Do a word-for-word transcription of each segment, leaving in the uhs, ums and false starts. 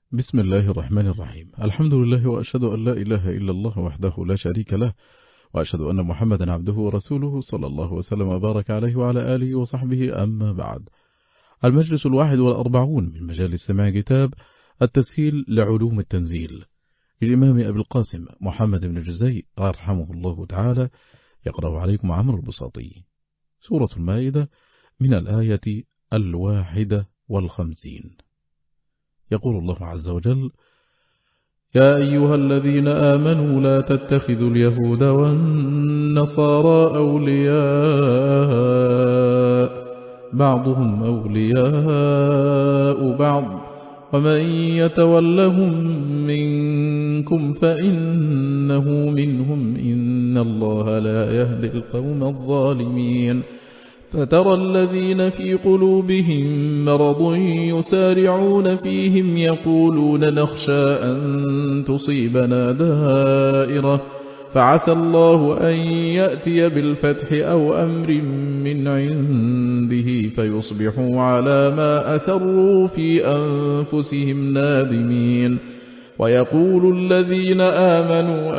بسم الله الرحمن الرحيم. الحمد لله وأشهد أن لا إله إلا الله وحده لا شريك له، وأشهد أن محمدا عبده ورسوله صلى الله وسلم وبارك عليه وعلى آله وصحبه، أما بعد. المجلس الواحد والأربعون من مجالس سماع كتاب التسهيل لعلوم التنزيل للإمام أبي القاسم محمد بن جزي رحمه الله تعالى، يقرأ عليكم عمرو البساطي. سورة المائدة من الآية الواحدة والخمسين. يقول الله عز وجل: يا أيها الذين آمنوا لا تتخذوا اليهود والنصارى أولياء بعضهم أولياء بعض ومن يتولهم منكم فإنه منهم إن الله لا يهدي القوم الظالمين. فترى الذين في قلوبهم مرض يسارعون فيهم يقولون نخشى أن تصيبنا دائرة فعسى الله أن يأتي بالفتح أو أمر من عنده فيصبحوا على ما أسروا في أنفسهم نادمين. ويقول الذين آمنوا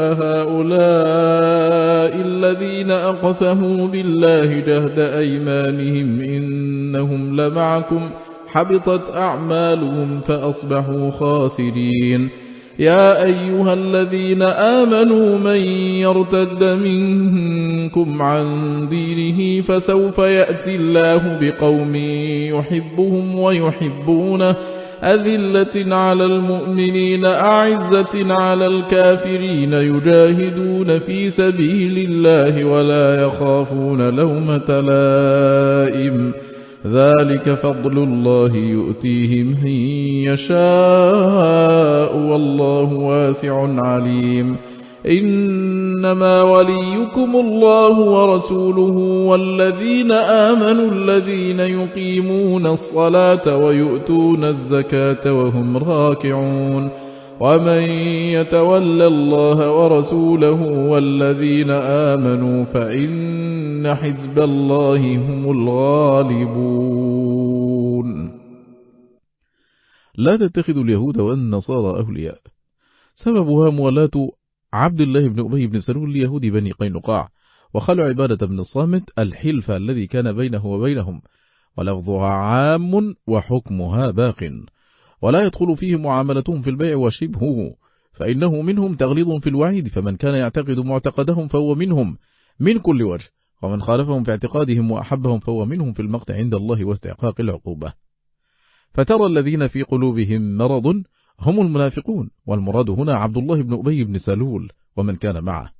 أهؤلاء الذين أقسموا بالله جهد أيمانهم إنهم لمعكم حبطت أعمالهم فأصبحوا خاسرين. يا أيها الذين آمنوا من يرتد منكم عن دينه فسوف يأتي الله بقوم يحبهم ويحبونه أذلة على المؤمنين أعزة على الكافرين يجاهدون في سبيل الله ولا يخافون لومة لائم ذلك فضل الله يؤتيه من يشاء والله واسع عليم. إنما وليكم الله ورسوله والذين آمنوا الذين يقيمون الصلاة ويؤتون الزكاة وهم راكعون. ومن يتول الله ورسوله والذين آمنوا فإن حزب الله هم الغالبون. لا تتخذوا اليهود والنصارى أولياء. سببها موالاة عبد الله بن أبي بن سلول ليهود بني قينقاع، وخلع عبادة بن الصامت الحلف الذي كان بينه وبينهم، ولفظها عام وحكمها باق، ولا يدخل فيه معاملتهم في البيع وشبهه، فإنه منهم تغليظ في الوعيد، فمن كان يعتقد معتقدهم فهو منهم من كل وجه، ومن خالفهم في اعتقادهم وأحبهم فهو منهم في المقت عند الله واستحقاق العقوبة. فترى الذين في قلوبهم مرض هم المنافقون، والمراد هنا عبد الله بن أبي بن سلول ومن كان معه،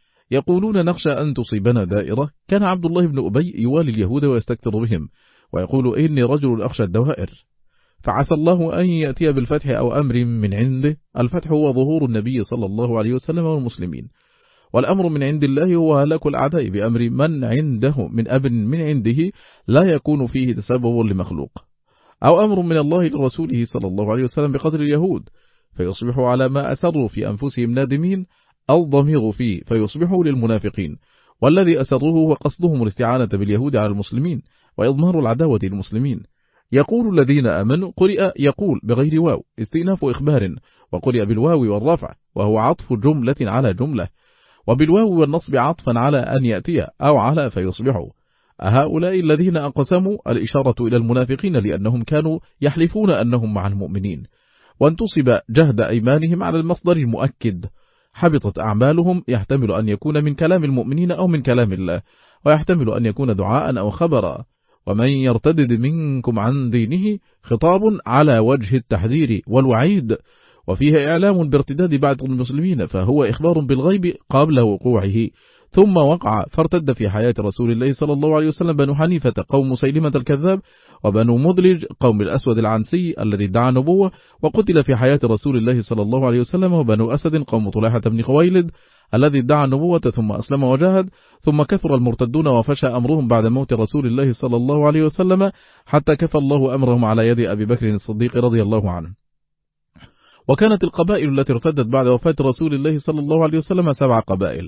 يقولون نخشى أن تصيبنا دائرة. كان عبد الله بن أبي يوالي اليهود ويستكثر بهم، ويقول إني رجل أخشى الدوائر، فعسى الله أن يأتي بالفتح أو أمر من عنده. الفتح هو ظهور النبي صلى الله عليه وسلم والمسلمين، والأمر من عند الله هو هلاك الأعداء بأمر من عنده من أب من عنده لا يكون فيه تسبب لمخلوق، أو أمر من الله لرسوله صلى الله عليه وسلم بقدر اليهود فيصبحوا على ما أسروا في أنفسهم نادمين، أو ضمير فيه فيصبحوا للمنافقين، والذي أسروه هو قصدهم الاستعانة باليهود على المسلمين وإضمار العداوة للمسلمين. يقول الذين آمنوا قرئ يقول بغير واو استئناف إخبار، وقرئ بالواو والرفع وهو عطف جملة على جملة، وبالواو والنصب عطفا على أن يأتي أو على فيصبحوا. هؤلاء الذين أقسموا الإشارة إلى المنافقين لأنهم كانوا يحلفون أنهم مع المؤمنين، وانتصب جهد أيمانهم على المصدر المؤكد. حبطت أعمالهم يحتمل أن يكون من كلام المؤمنين أو من كلام الله، ويحتمل أن يكون دعاء أو خبرا. ومن يرتدد منكم عن دينه خطاب على وجه التحذير والوعيد، وفيه إعلام بارتداد بعض المسلمين، فهو إخبار بالغيب قبل وقوعه ثم وقع. فارتد في حياة رسول الله صلى الله عليه وسلم بنو حنيفة قوم مسيلمة الكذاب، وبنو مدلج قوم الأسود العنسي الذي ادعى نبوة وقتل في حياة رسول الله صلى الله عليه وسلم، وبنو أسد قوم طليحة بن خويلد الذي ادعى النبوة ثم أسلم وجاهد، ثم كثر المرتدون وفشى أمرهم بعد موت رسول الله صلى الله عليه وسلم، حتى كفى الله أمرهم على يد أبي بكر الصديق رضي الله عنه. وكانت القبائل التي ارتدت بعد وفاة رسول الله صلى الله عليه وسلم سبع قبائل: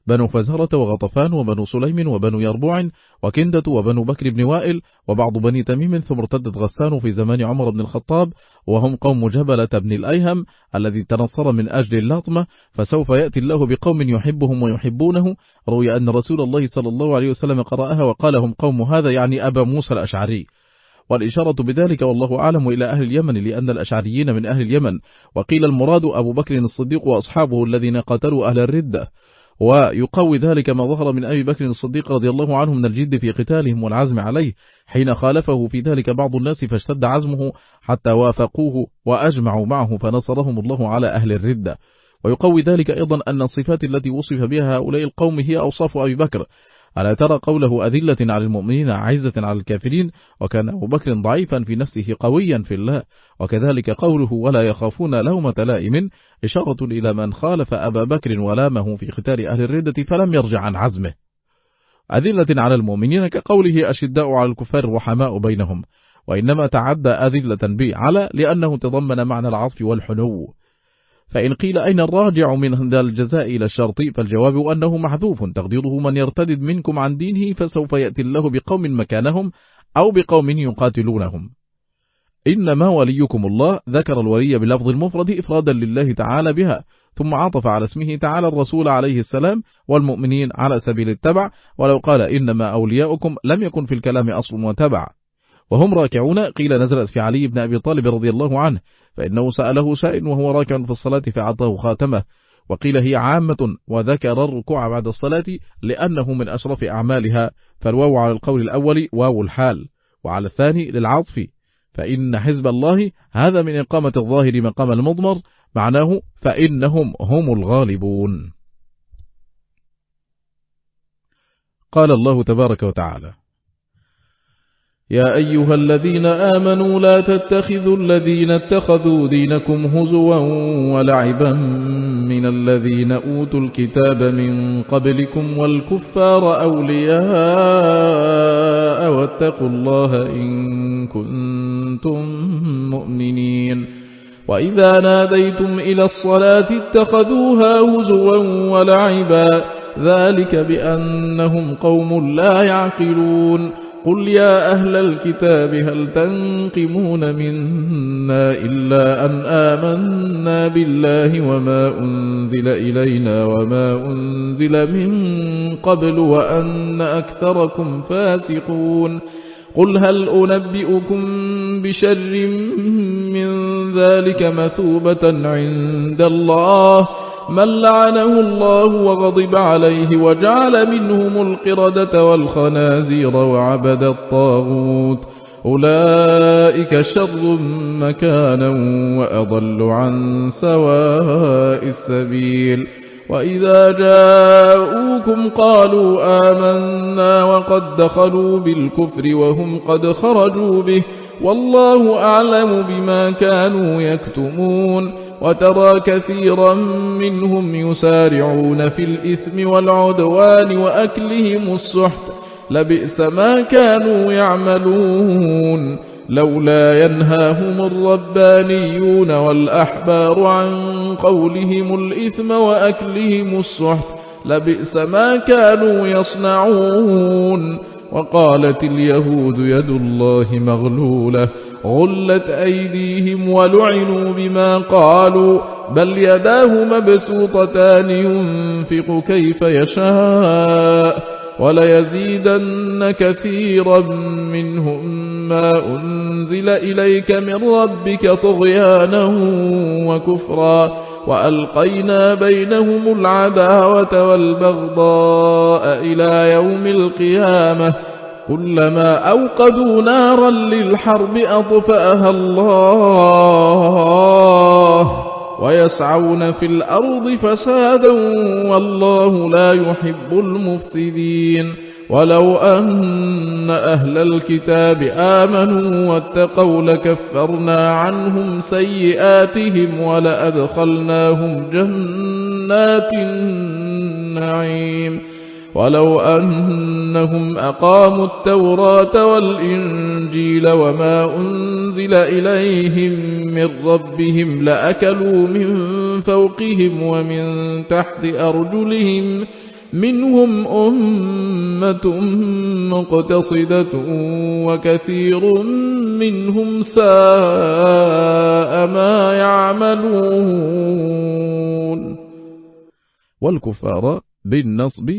بنو فزارة وغطفان وبنو سليم وبنو يربوع وكندة وبنو بكر بن وائل وبعض بني تميم، ثم ارتدت غسان في زمان عمر بن الخطاب، وهم قوم جبلة بن الأيهم الذي تنصر من أجل اللطمة، فسوف يأتي الله بقوم يحبهم ويحبونه. روي أن رسول الله صلى الله عليه وسلم قرأها وقال هم قوم هذا، يعني أبا موسى الأشعري، والإشارة بذلك والله أعلم إلى أهل اليمن، لأن الأشعريين من أهل اليمن. وقيل المراد أبو بكر الصديق وأصحابه الذين قاتلوا أهل الردة، ويقوي ذلك ما ظهر من أبي بكر الصديق رضي الله عنه من الجد في قتالهم والعزم عليه، حين خالفه في ذلك بعض الناس فاشتد عزمه حتى وافقوه وأجمعوا معه فنصرهم الله على أهل الردة. ويقوي ذلك أيضا أن الصفات التي وصف بها هؤلاء القوم هي أوصاف أبي بكر. ألا ترى قوله أذلة على المؤمنين عزة على الكافرين، وكان أبو بكر ضعيفا في نفسه قويا في الله. وكذلك قوله ولا يخافون لومة لائم، إشارة إلى من خالف أبا بكر ولامه في قتال أهل الردة فلم يرجع عن عزمه. أذلة على المؤمنين كقوله أشداء على الكفار رحماء بينهم، وإنما تعدى أذلة به على لأنه تضمن معنى العطف والحنو. فإن قيل أين الراجع من الجزاء إلى الشرط، فالجواب أنه محذوف تقديره من يرتد منكم عن دينه فسوف يأتي الله بقوم مكانهم أو بقوم يقاتلونهم. إنما وليكم الله، ذكر الولي بلفظ المفرد إفرادا لله تعالى بها، ثم عطف على اسمه تعالى الرسول عليه السلام والمؤمنين على سبيل التبع، ولو قال إنما أولياؤكم لم يكن في الكلام أصل وتبع. وهم راكعون قيل نزلت في علي بن أبي طالب رضي الله عنه، فإنه سأله سائل وهو راكع في الصلاة فأعطاه خاتمه، وقيل هي عامة وذكر الركوع بعد الصلاة لأنه من أشرف أعمالها، فالواو على القول الأول واو الحال، وعلى الثاني للعطف، فإن حزب الله هذا من إقامة الظاهر مقام المضمر، معناه فإنهم هم الغالبون. قال الله تبارك وتعالى يا أيها الذين آمنوا لا تتخذوا الذين اتخذوا دينكم هزوا ولعبا من الذين أوتوا الكتاب من قبلكم والكفار أولياء واتقوا الله إن كنتم مؤمنين. وإذا ناديتم إلى الصلاة اتخذوها هزوا ولعبا ذلك بأنهم قوم لا يعقلون. قل يا أهل الكتاب هل تنقمون منا إلا أن آمنا بالله وما أنزل إلينا وما أنزل من قبل وأن أكثركم فاسقون. قل هل أنبئكم بشر من ذلك مثوبة عند الله من لعنه الله وغضب عليه وجعل منهم القردة والخنازير وعبد الطاغوت أولئك شر مكانا وأضل عن سواء السبيل. وإذا جاءوكم قالوا آمنا وقد دخلوا بالكفر وهم قد خرجوا به والله أعلم بما كانوا يكتمون. وترى كثيرا منهم يسارعون في الإثم والعدوان وأكلهم السحت لبئس ما كانوا يعملون. لولا ينهاهم الربانيون والأحبار عن قولهم الإثم وأكلهم السحت لبئس ما كانوا يصنعون. وقالت اليهود يد الله مغلولة غلت أيديهم ولعنوا بما قالوا بل يداه مبسوطتان ينفق كيف يشاء وليزيدن كثيرا منهم ما أنزل إليك من ربك طغيانا وكفرا وألقينا بينهم العداوة والبغضاء إلى يوم القيامة كلما أوقدوا نارا للحرب أطفأها الله ويسعون في الأرض فسادا والله لا يحب المفسدين. ولو أن أهل الكتاب آمنوا واتقوا لكفرنا عنهم سيئاتهم ولأدخلناهم جنات النعيم. ولو أنهم أقاموا التوراة والإنجيل وما أنزل إليهم من ربهم لأكلوا من فوقهم ومن تحت أرجلهم منهم أمة مقتصدة وكثير منهم ساء ما يعملون. والكفار بالنصب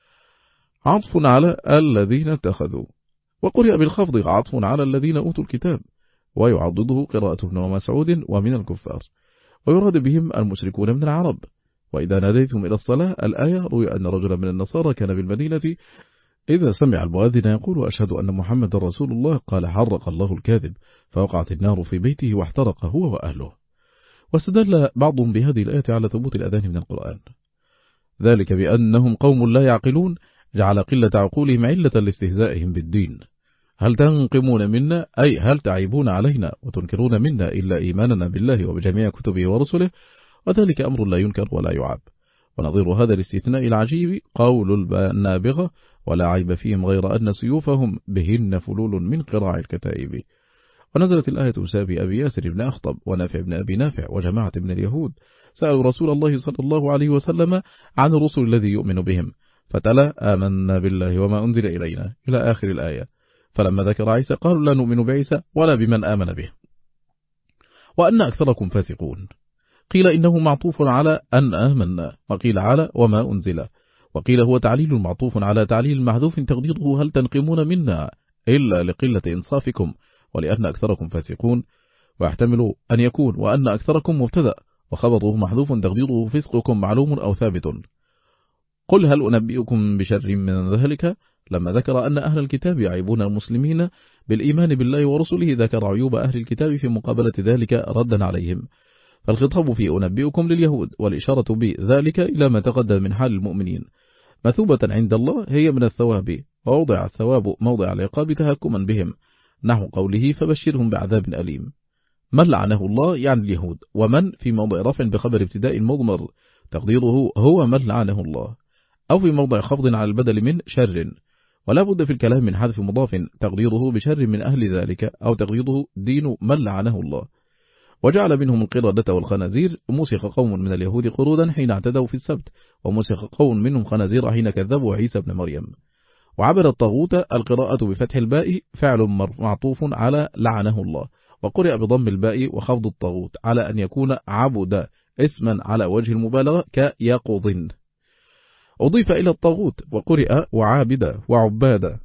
عطف على الذين اتخذوا، وقرئ بالخفض عطف على الذين أوتوا الكتاب، ويعضده قراءة ابن مسعود ومن الكفار، ويراد بهم المشركون من العرب. وإذا ناديتم إلى الصلاة الآية، روي أن رجلا من النصارى كان بالمدينة إذا سمع المؤذن يقول أشهد أن محمد رسول الله قال حرق الله الكاذب، فوقعت النار في بيته واحترق هو وأهله. واستدل بعضهم بهذه الآية على ثبوت الأذان من القرآن، ذلك بأنهم قوم لا يعقلون، جعل قلة عقولهم علة لاستهزائهم بالدين. هل تنقمون منا، أي هل تعيبون علينا وتنكرون منا إلا إيماننا بالله وبجميع كتبه ورسله، وذلك أمر لا ينكر ولا يعاب. ونظير هذا الاستثناء العجيب قول النابغة ولا عيب فيهم غير أن سيوفهم بهن فلول من قراع الكتائب. ونزلت الآية بسبب أبي ياسر بن أخطب ونافع بن أبي نافع وجماعة من اليهود سألوا رسول الله صلى الله عليه وسلم عن الرسل الذي يؤمن بهم، فتلا آمنا بالله وما أنزل إلينا إلى آخر الآية. فلما ذكر عيسى قالوا لا نؤمن بعيسى ولا بمن آمن به، وأن أكثركم فاسقون. قيل إنه معطوف على أن آمنا، وقيل على وما أنزل، وقيل هو تعليل معطوف على تعليل محذوف تقديره هل تنقمون منا إلا لقلة إنصافكم ولأن أكثركم فاسقون. ويحتمل أن يكون وأن أكثركم مبتدأ وخبره محذوف تقديره فسقكم معلوم أو ثابت. قل هل أنبئكم بشر من ذلك، لما ذكر أن أهل الكتاب يعيبون المسلمين بالإيمان بالله ورسله ذكر عيوب أهل الكتاب في مقابلة ذلك ردا عليهم. فالخطاب في أنبئكم لليهود، والإشارة بذلك إلى ما تقدم من حال المؤمنين مثوبة عند الله هي من الثواب، ووضع الثواب موضع العقاب تهكما بهم، نحو قوله فبشرهم بعذاب أليم. من لعنه الله يعني اليهود، ومن في موضع رفع بخبر ابتداء المضمر تقديره هو من لعنه الله، أو في موضع خفض على البدل من شر، ولا بد في الكلام من حذف مضاف تقديره بشر من أهل ذلك، أو تقديره دين من لعنه الله. وجعل منهم القردة والخنازير، مسخ قوم من اليهود قرودا حين اعتدوا في السبت، ومسخ قوم منهم خنازير حين كذبوا عيسى بن مريم. وعبر الطاغوت القراءة بفتح الباء فعل معطوف على لعنه الله، وقرئ بضم الباء وخفض الطاغوت على أن يكون عبد اسما على وجه المبالغة كيقضن. أضيف إلى الطاغوت وقرئ وعابد وعباد،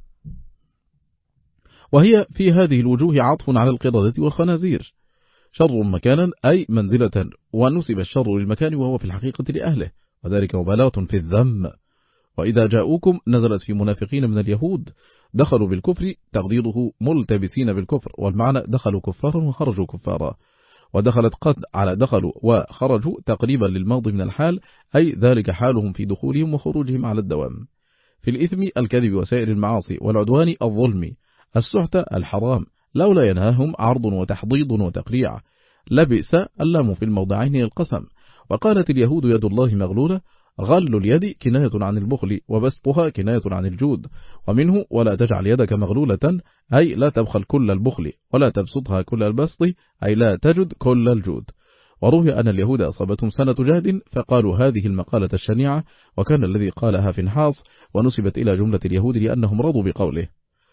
وهي في هذه الوجوه عطف على القردة والخنازير. شر مكانا أي منزلة، ونسب الشر للمكان وهو في الحقيقة لأهله، وذلك مبالغة في الذم. وإذا جاءوكم نزلت في منافقين من اليهود دخلوا بالكفر تقديره ملتبسين بالكفر، والمعنى دخلوا كفارا وخرجوا كفارا. ودخلت قد على دخلوا وخرجوا تقريبا للماضي من الحال، أي ذلك حالهم في دخولهم وخروجهم على الدوام. في الإثم الكذب وسائر المعاصي، والعدوان الظلم، السحت الحرام، لولا ينهاهم عرض وتحضيض وتقريع. لبئس اللام في الموضعين القسم. وقالت اليهود يد الله مغلولة، غل اليد كناية عن البخل، وبسطها كناية عن الجود. ومنه ولا تجعل يدك مغلولة، أي لا تبخل كل البخل، ولا تبسطها كل البسط، أي لا تجد كل الجود. وروي أن اليهود أصابتهم سنة جهد فقالوا هذه المقالة الشنيعة، وكان الذي قالها فنحاس، ونسبت إلى جملة اليهود لأنهم رضوا بقوله.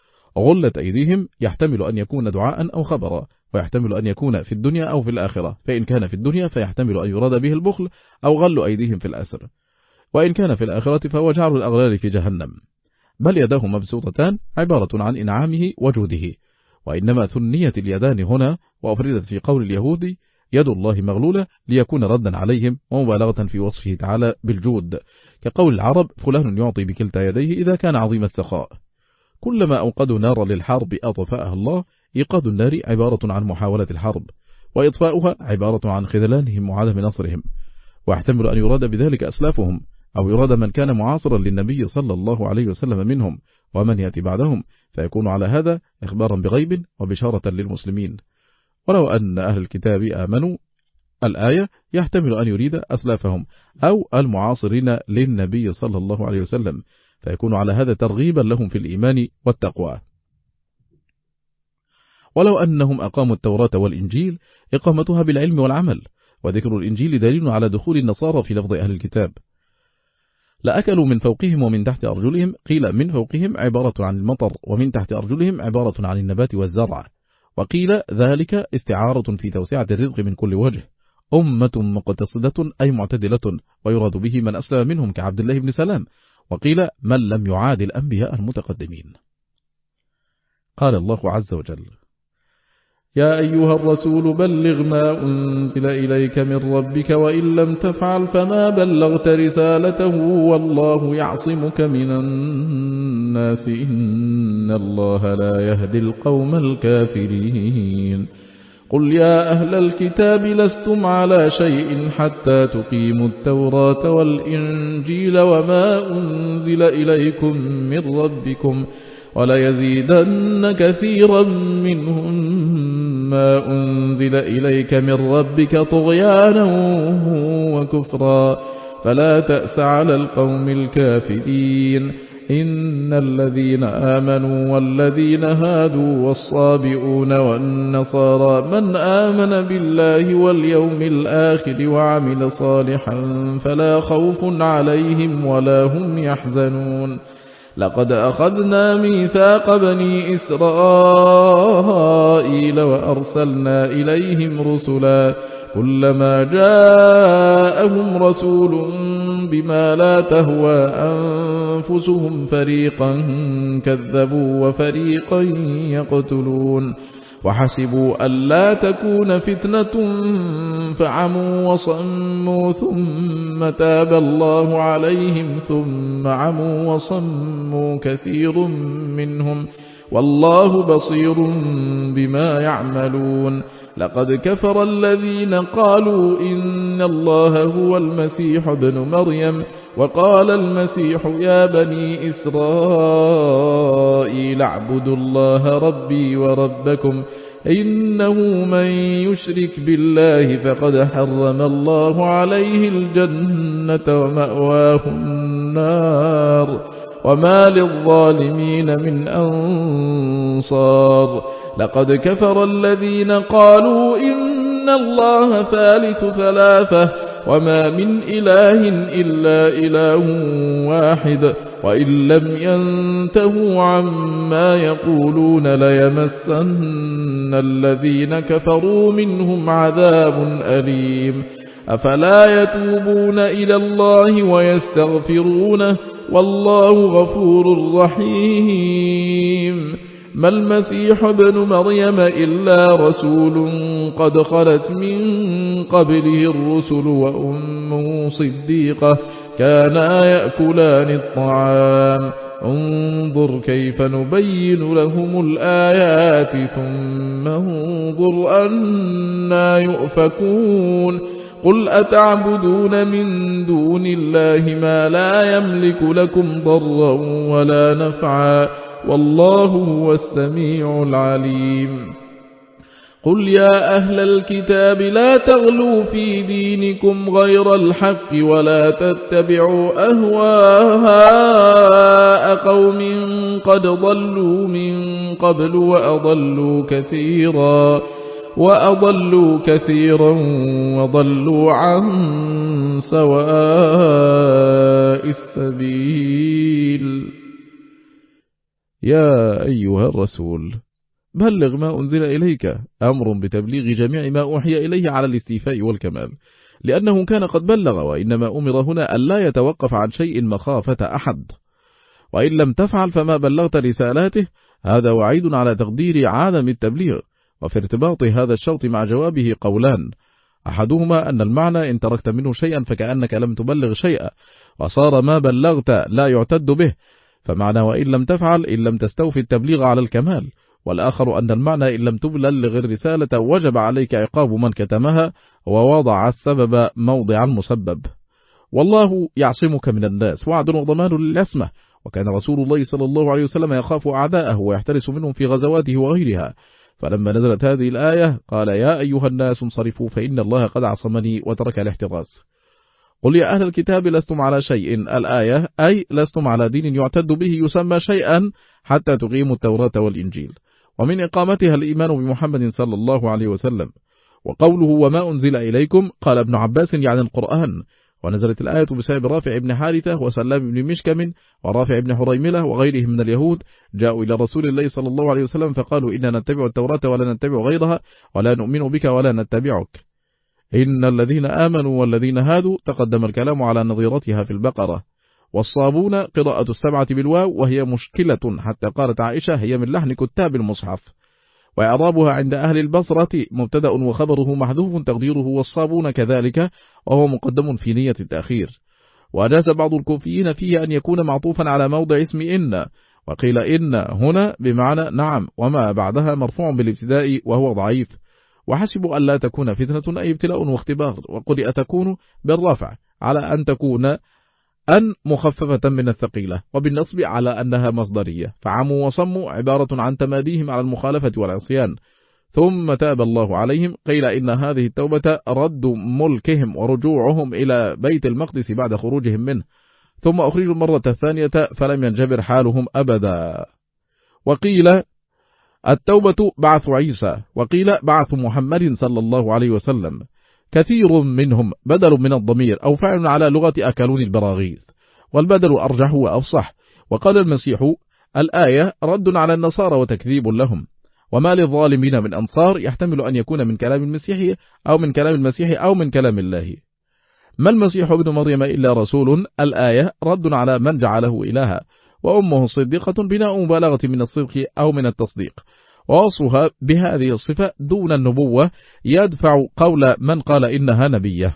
غلت أيديهم يحتمل أن يكون دعاء أو خبرا، ويحتمل أن يكون في الدنيا أو في الآخرة، فإن كان في الدنيا فيحتمل أن يراد به البخل أو غل أيديهم في الأسر، وإن كان في الآخرة فهو جعل الأغلال في جهنم. بل يداه مبسوطتان عبارة عن إنعامه وجوده، وإنما ثنيت اليدان هنا وأفردت في قول اليهود يد الله مغلولة ليكون ردا عليهم ومبالغة في وصفه تعالى بالجود، كقول العرب فلان يعطي بكلتا يديه إذا كان عظيم السخاء. كلما أوقدوا نارا للحرب أطفأها الله. إيقاد النار عبارة عن محاولة الحرب، وإطفاؤها عبارة عن خذلانهم وعدم نصرهم. ويحتمل أن يراد بذلك أسلافهم، أو يراد من كان معاصرا للنبي صلى الله عليه وسلم منهم ومن يأتي بعدهم، فيكون على هذا إخبارا بغيب وبشارة للمسلمين. ولو أن أهل الكتاب آمنوا الآية يحتمل أن يريد أسلافهم أو المعاصرين للنبي صلى الله عليه وسلم، فيكون على هذا ترغيبا لهم في الإيمان والتقوى. ولو أنهم أقاموا التوراة والإنجيل إقامتها بالعلم والعمل، وذكر الإنجيل دليل على دخول النصارى في لفظ أهل الكتاب. لأكلوا من فوقهم ومن تحت أرجلهم. قيل من فوقهم عبارة عن المطر، ومن تحت أرجلهم عبارة عن النبات والزرع. وقيل ذلك استعارة في توسعة الرزق من كل وجه. أمة مقتصدة أي معتدلة، ويراد به من أسلم منهم كعبد الله بن سلام. وقيل من لم يعاد الأنبياء المتقدمين. قال الله عز وجل: يا أيها الرسول بلغ ما أنزل إليك من ربك وإن لم تفعل فما بلغت رسالته والله يعصمك من الناس إن الله لا يهدي القوم الكافرين. قل يا أهل الكتاب لستم على شيء حتى تقيموا التوراة والإنجيل وما أنزل إليكم من ربكم وليزيدن كثيرا منهم ما أنزل إليك من ربك طغيانا وكفرا فلا تأس على القوم الكافرين. إن الذين آمنوا والذين هادوا والصابئون والنصارى من آمن بالله واليوم الآخر وعمل صالحا فلا خوف عليهم ولا هم يحزنون. لقد أخذنا ميثاق بني إسرائيل وأرسلنا إليهم رسلا كلما جاءهم رسول بما لا تهوى أنفسهم فريقا كذبوا وفريقا يقتلون وحسبوا ألا تكون فتنة فعموا وصموا ثم تاب الله عليهم ثم عموا وصموا كثير منهم والله بصير بما يعملون. لقد كفر الذين قالوا إن الله هو المسيح ابن مريم وقال المسيح يا بني إسرائيل اعبدوا الله ربي وربكم إنه من يشرك بالله فقد حرم الله عليه الجنة ومأواه النار وما للظالمين من أنصار. لقد كفر الذين قالوا إن الله ثالث ثلاثة وما من إله إلا إله واحد وإن لم ينتهوا عما يقولون ليمسن الذين كفروا منهم عذاب أليم. أفلا يتوبون إلى الله ويستغفرونه والله غفور رحيم. ما المسيح ابن مريم إلا رسول قد خلت من قبله الرسل وأمه صديقة كانا يأكلان الطعام انظر كيف نبين لهم الآيات ثم انظر أنا يؤفكون. قل أتعبدون من دون الله ما لا يملك لكم ضرا ولا نفعا والله هو السميع العليم. قل يا أهل الكتاب لا تغلوا في دينكم غير الحق ولا تتبعوا أهواء قوم قد ضلوا من قبل وأضلوا كثيرا وأضلوا كثيرا وضلوا عن سواء السبيل. يا أيها الرسول بلغ ما أنزل إليك أمر بتبليغ جميع ما أوحي إليه على الاستيفاء والكمال لأنه كان قد بلغ وإنما أمر هنا ألا يتوقف عن شيء مخافة أحد. وإن لم تفعل فما بلغت رسالاته هذا وعيد على تقدير عدم التبليغ. وفي ارتباط هذا الشرط مع جوابه قولان أحدهما أن المعنى إن تركت منه شيئا فكأنك لم تبلغ شيئا وصار ما بلغت لا يعتد به فمعنى وإن لم تفعل إن لم تستوفي التبليغ على الكمال. والآخر أن المعنى إن لم تبلغ الرسالة وجب عليك عقاب من كتمها ووضع السبب موضع المسبب. والله يعصمك من الناس وعد وضمان للعصمة. وكان رسول الله صلى الله عليه وسلم يخاف أعداءه ويحترس منهم في غزواته وغيرها. فلما نزلت هذه الآية قال يا أيها الناس انصرفوا فإن الله قد عصمني وترك الاحتراس. قل يا أهل الكتاب لستم على شيء الآية أي لستم على دين يعتد به يسمى شيئا حتى تقيموا التوراة والإنجيل ومن إقامتها الإيمان بمحمد صلى الله عليه وسلم. وقوله وما أنزل إليكم قال ابن عباس يعني القرآن ونزلت الآية بسبب رافع بن حارثة وسلام بن مشكم ورافع بن حريملة وغيرهم من اليهود، جاءوا إلى رسول الله صلى الله عليه وسلم فقالوا إننا نتبع التوراة ولا نتبع غيرها ولا نؤمن بك ولا نتبعك. إن الذين آمنوا والذين هادوا تقدم الكلام على نظيرتها في البقرة. والصابون قراءة السبعة بالواو وهي مشكلة حتى قالت عائشة هي من لحن كتاب المصحف. وإعرابها عند أهل البصرة مبتدأ وخبره محذوف تقديره والصابون كذلك، وهو مقدم في نية التأخير. وأجاز بعض الكوفيين فيه أن يكون معطوفا على موضع اسم إن، وقيل إن هنا بمعنى نعم وما بعدها مرفوع بالابتداء وهو ضعيف. وحسبوا أن لا تكون فتنة أي ابتلاء واختبار، وقل أتكون بالرفع على أن تكون أن مخففة من الثقيلة، وبالنصب على أنها مصدرية، فعموا وصموا عبارة عن تماديهم على المخالفة والعصيان. ثم تاب الله عليهم، قيل إن هذه التوبة رد ملكهم ورجوعهم إلى بيت المقدس بعد خروجهم منه، ثم أخرجوا المرة الثانية فلم ينجبر حالهم أبدا. وقيل التوبة بعث عيسى، وقيل بعث محمد صلى الله عليه وسلم. كثير منهم بدل من الضمير أو فعل على لغة أكلون البراغيث، والبدل أرجح وأفصح. وقال المسيح الآية رد على النصارى وتكذيب لهم. وما للظالمين من أنصار يحتمل أن يكون من كلام المسيح أو من كلام المسيح أو من كلام الله. ما المسيح ابن مريم إلا رسول، الآية رد على من جعله إلها، وأمه صديقة بناء مبالغة من الصدق أو من التصديق، ووصفها بهذه الصفة دون النبوة يدفع قول من قال إنها نبية.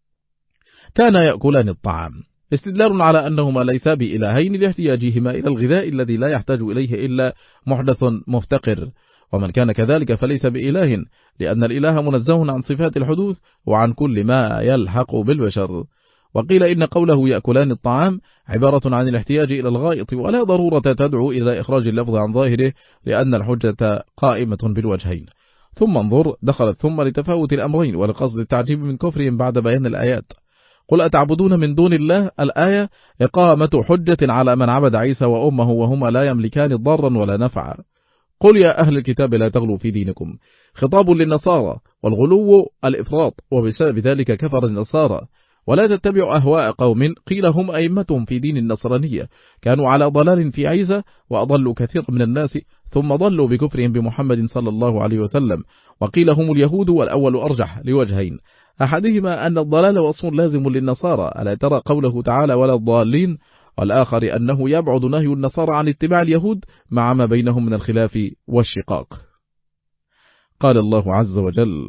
كان يأكلان الطعام، استدلال على أنهما ليسا بإلهين لاحتياجهما إلى الغذاء الذي لا يحتاج إليه إلا محدث مفتقر، ومن كان كذلك فليس بإله، لأن الإله منزه عن صفات الحدوث وعن كل ما يلحق بالبشر. وقيل إن قوله يأكلان الطعام عبارة عن الاحتياج إلى الغائط، ولا ضرورة تدعو إلى إخراج اللفظ عن ظاهره، لأن الحجة قائمة بالوجهين. ثم انظر دخلت ثم لتفاوت الأمرين ولقصد التعجيب من كفرهم بعد بيان الآيات. قل أتعبدون من دون الله، الآية إقامة حجة على من عبد عيسى وأمه وهما لا يملكان ضرا ولا نفعا. قل يا أهل الكتاب لا تغلوا في دينكم، خطاب للنصارى، والغلو الإفراط، وبسبب ذلك كفر النصارى. ولا تتبعوا أهواء قوم قيل هم أئمتهم في دين النصرانية، كانوا على ضلال في عيسى وأضلوا كثير من الناس، ثم ضلوا بكفرهم بمحمد صلى الله عليه وسلم. وقيل هم اليهود، والأول أرجح لوجهين، أحدهما أن الضلال وصف لازم للنصارى، ألا ترى قوله تعالى ولا الضالين، والآخر أنه يبعد نهي النصارى عن اتباع اليهود مع ما بينهم من الخلاف والشقاق. قال الله عز وجل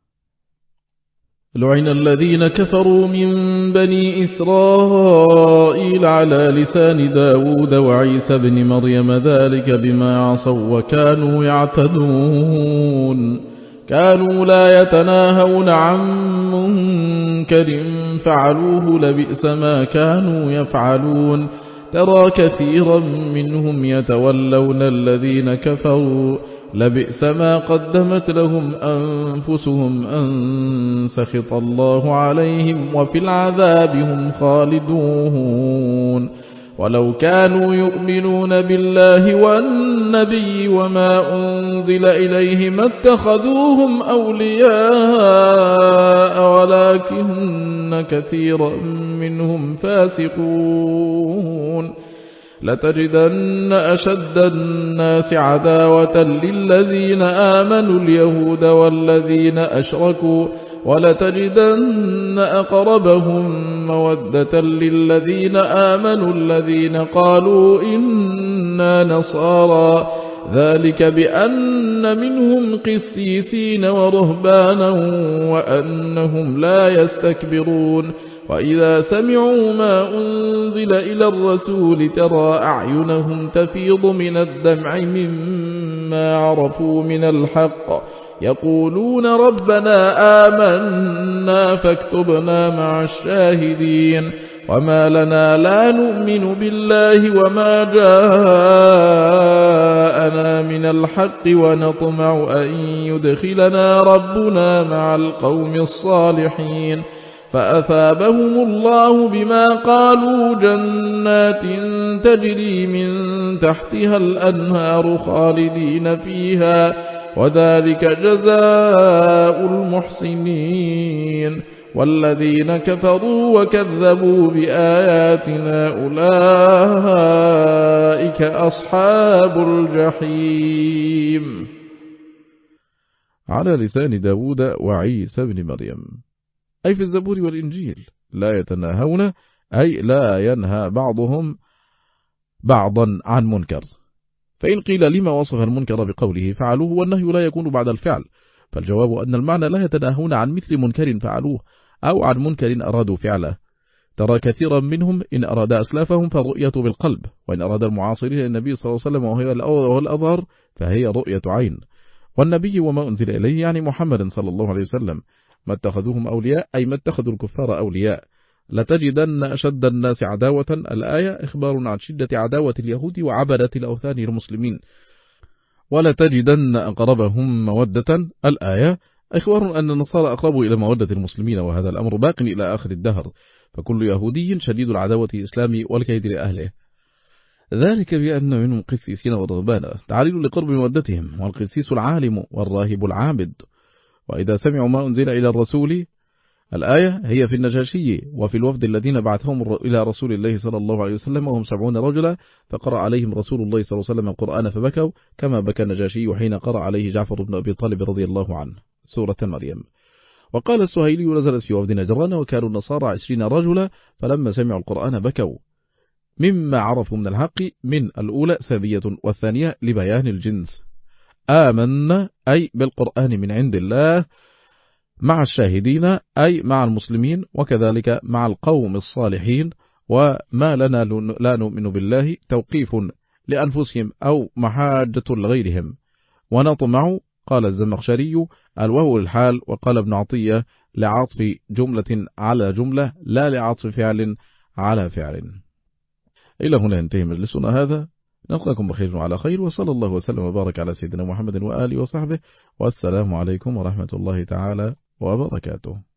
لعن الذين كفروا من بني إسرائيل على لسان داود وعيسى بن مريم ذلك بما عصوا وكانوا يعتدون، كانوا لا يتناهون عن منكر فعلوه لبئس ما كانوا يفعلون. ترى كثيرا منهم يتولون الذين كفروا لبئس ما قدمت لهم أنفسهم أن سخط الله عليهم وفي العذاب هم خالدون. ولو كانوا يؤمنون بالله والنبي وما أنزل إليه ما اتخذوهم أولياء ولكن كثيرا منهم فاسقون. لتجدن أشد الناس عداوة للذين آمنوا اليهود والذين أشركوا، ولتجدن أقربهم مودة للذين آمنوا الذين قالوا إنا نصارى، ذلك بأن منهم قسيسين ورهبانا وأنهم لا يستكبرون. وإذا سمعوا ما أنزل إلى الرسول ترى أعينهم تفيض من الدمع مما عرفوا من الحق، يقولون ربنا آمنا فاكتبنا مع الشاهدين. وما لنا لا نؤمن بالله وما جاءنا من الحق ونطمع أن يدخلنا ربنا مع القوم الصالحين. فأثابهم الله بما قالوا جنات تجري من تحتها الأنهار خالدين فيها، وذلك جزاء المحسنين. والذين كفروا وكذبوا بآياتنا أولئك أصحاب الجحيم. على لسان داود وعيسى بن مريم، أي في الزبور والإنجيل، لا يتناهون أي لا ينهى بعضهم بعضا عن منكر. فإن قيل لما وصف المنكر بقوله فعلوه والنهي لا يكون بعد الفعل، فالجواب أن المعنى لا يتناهون عن مثل منكر فعلوه أو عن منكر أرادوا فعله. ترى كثيرا منهم إن أراد أسلافهم فالرؤية بالقلب، وإن أراد المعاصرين للنبي صلى الله عليه وسلم وهو الأظهر فهي رؤية عين. والنبي وما أنزل إليه يعني محمد صلى الله عليه وسلم ما اتخذوهم أولياء أي ما اتخذوا الكفار أولياء. لتجدن أشد الناس عداوة، الآية إخبار عن شدة عداوة اليهود وعبدة الأوثان المسلمين. ولتجدن أقربهم مودة، الآية إخبار أن النصارى أقربوا إلى مودة المسلمين، وهذا الأمر باق إلى آخر الدهر، فكل يهودي شديد العداوة الإسلام والكيد لأهله، ذلك بأن منهم قسيسين ورهبانا تعليل لقرب مودتهم، والقسيس العالم والراهب العابد. وإذا سمعوا ما أنزل إلى الرسول، الآية هي في النجاشي وفي الوفد الذين بعثهم إلى رسول الله صلى الله عليه وسلم وهم سبعون رجلا، فقرأ عليهم رسول الله صلى الله عليه وسلم القرآن فبكوا كما بكى النجاشي حين قرأ عليه جعفر بن أبي طالب رضي الله عنه سورة مريم. وقال السهيلي نزلت في وفد نجران وكانوا النصارى عشرين رجلا، فلما سمعوا القرآن بكوا مما عرفوا من الحق، من الأولى سابية والثانية لبيان الجنس. آمنا أي بالقرآن من عند الله مع الشاهدين أي مع المسلمين، وكذلك مع القوم الصالحين. وما لنا لا نؤمن بالله توقيف لأنفسهم أو محاجة لغيرهم. ونطمع قال الزمخشري الواو الحال، وقال ابن عطية لعطف جملة على جملة لا لعطف فعل على فعل. إلى هنا ينتهي مجلسنا هذا، نلقاكم بخير وعلى خير، وصلى الله وسلم وبارك على سيدنا محمد وآله وصحبه، والسلام عليكم ورحمة الله تعالى وبركاته.